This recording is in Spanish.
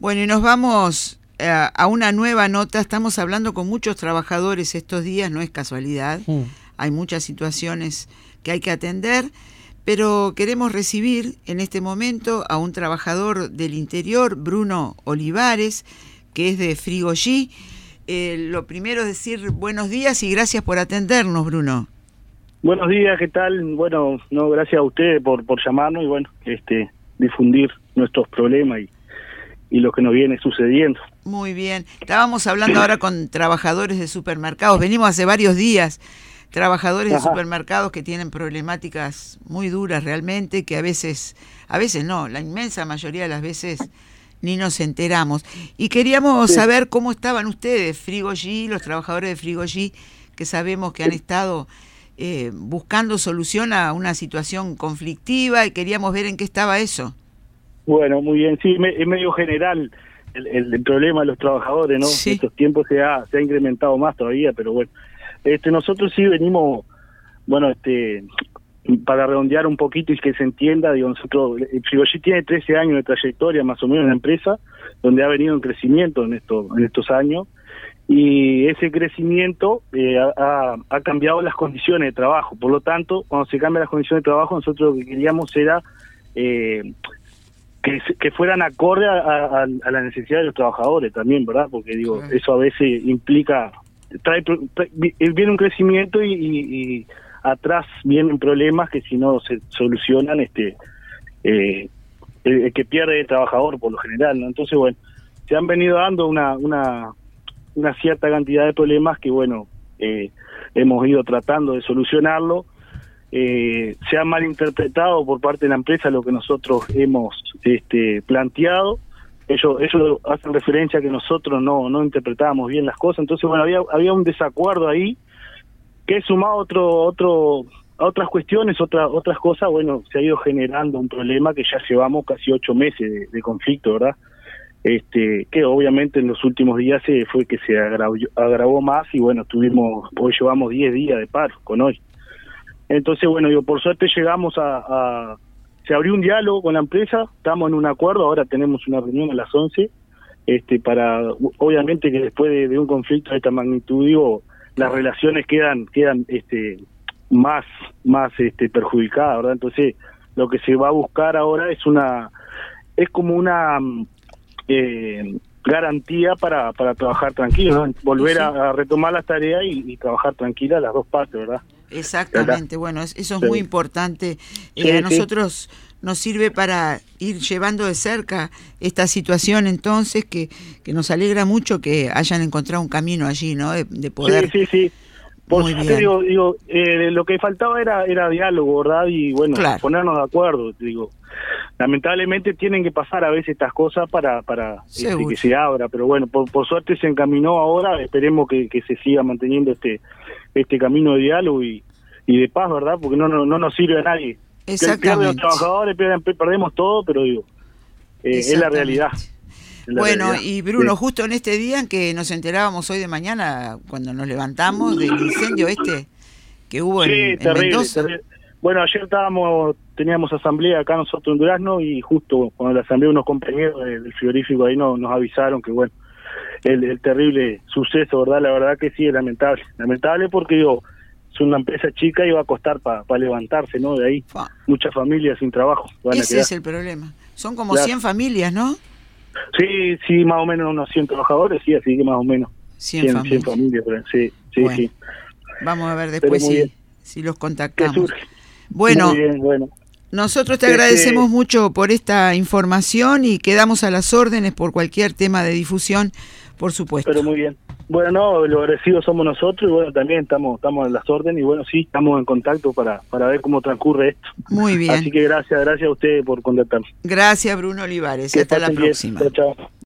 Bueno, y nos vamos a una nueva nota. Estamos hablando con muchos trabajadores estos días, no es casualidad. Hay muchas situaciones que hay que atender, pero queremos recibir en este momento a un trabajador del interior, Bruno Olivares, que es de Frigollí. Lo primero es decir buenos días y gracias por atendernos, Bruno. Buenos días, ¿qué tal? Bueno, no, gracias a ustedes por llamarnos y bueno, difundir nuestros problemas y lo que nos viene sucediendo. Muy bien. Estábamos hablando ahora con trabajadores de supermercados. Venimos hace varios días, trabajadores de supermercados que tienen problemáticas muy duras realmente, que a veces no, la inmensa mayoría de las veces ni nos enteramos. Y queríamos saber cómo estaban ustedes, Frigollí, los trabajadores de Frigollí, que sabemos que han estado buscando solución a una situación conflictiva, y queríamos ver en qué estaba eso. Bueno, muy bien, sí, es medio general el problema de los trabajadores, ¿no? Sí. En estos tiempos se ha incrementado más todavía, pero bueno, nosotros sí venimos, bueno, para redondear un poquito y que se entienda, digo, nosotros, Frigollí tiene 13 años de trayectoria más o menos en la empresa, donde ha venido en crecimiento en estos años, y ese crecimiento ha cambiado las condiciones de trabajo. Por lo tanto, cuando se cambian las condiciones de trabajo, nosotros lo que queríamos era que fueran acorde a la necesidad de los trabajadores también, ¿verdad? Porque digo, eso a veces implica, viene un crecimiento y atrás vienen problemas que si no se solucionan, el que pierde el trabajador por lo general, ¿no? Entonces, bueno, se han venido dando una cierta cantidad de problemas que, bueno, hemos ido tratando de solucionarlo. Se ha malinterpretado por parte de la empresa lo que nosotros hemos planteado. Ellos hacen referencia a que nosotros no interpretábamos bien las cosas. Entonces, bueno, había un desacuerdo ahí que sumado a otras cuestiones, otras cosas, bueno, se ha ido generando un problema que ya llevamos casi 8 meses de conflicto, ¿verdad? Que obviamente en los últimos días fue que se agravó más y bueno, hoy llevamos 10 días de paro con hoy. Entonces, bueno, por suerte llegamos se abrió un diálogo con la empresa, estamos en un acuerdo, ahora tenemos una reunión a las 11, obviamente que después de un conflicto de esta magnitud, digo, las relaciones quedan más perjudicadas, ¿verdad? Entonces, lo que se va a buscar ahora es como una garantía para trabajar tranquilo, ¿no? Volver a retomar las tareas y trabajar tranquila las dos partes, ¿verdad? Exactamente, bueno, eso es muy importante. A nosotros nos sirve para ir llevando de cerca esta situación, entonces, que nos alegra mucho que hayan encontrado un camino allí, ¿no? De poder... Sí. Por eso digo, lo que faltaba era diálogo, ¿verdad? Y bueno, ponernos de acuerdo, digo. Lamentablemente tienen que pasar a veces estas cosas para que se abra, pero bueno, por suerte se encaminó ahora, esperemos que se siga manteniendo este camino de diálogo y de paz, ¿verdad? Porque no nos sirve a nadie. Exactamente. Pierden los trabajadores, perdemos todo, pero digo, es la realidad. Bueno, y Bruno, justo en este día en que nos enterábamos hoy de mañana, cuando nos levantamos del incendio que hubo en Mendoza. Terrible. Bueno, ayer teníamos asamblea acá nosotros en Durazno y justo cuando la asamblea unos compañeros del frigorífico ahí nos avisaron que bueno, el terrible suceso, ¿verdad? La verdad que sí, es lamentable porque digo, es una empresa chica y va a costar para levantarse, ¿no? De ahí muchas familias sin trabajo van a quedar. Ese es el problema, son como 100 familias, ¿no? Sí, más o menos unos 100 trabajadores, sí, así que más o menos 100 familias, sí. Vamos a ver después si los contactamos. Bueno, nosotros te agradecemos mucho por esta información y quedamos a las órdenes por cualquier tema de difusión, por supuesto. Pero muy bien. Bueno, los agradecidos somos nosotros y bueno, también estamos a las órdenes y bueno, sí, estamos en contacto para ver cómo transcurre esto. Muy bien. Así que gracias a ustedes por contactarnos. Gracias, Bruno Olivares. Hasta la próxima. Chao.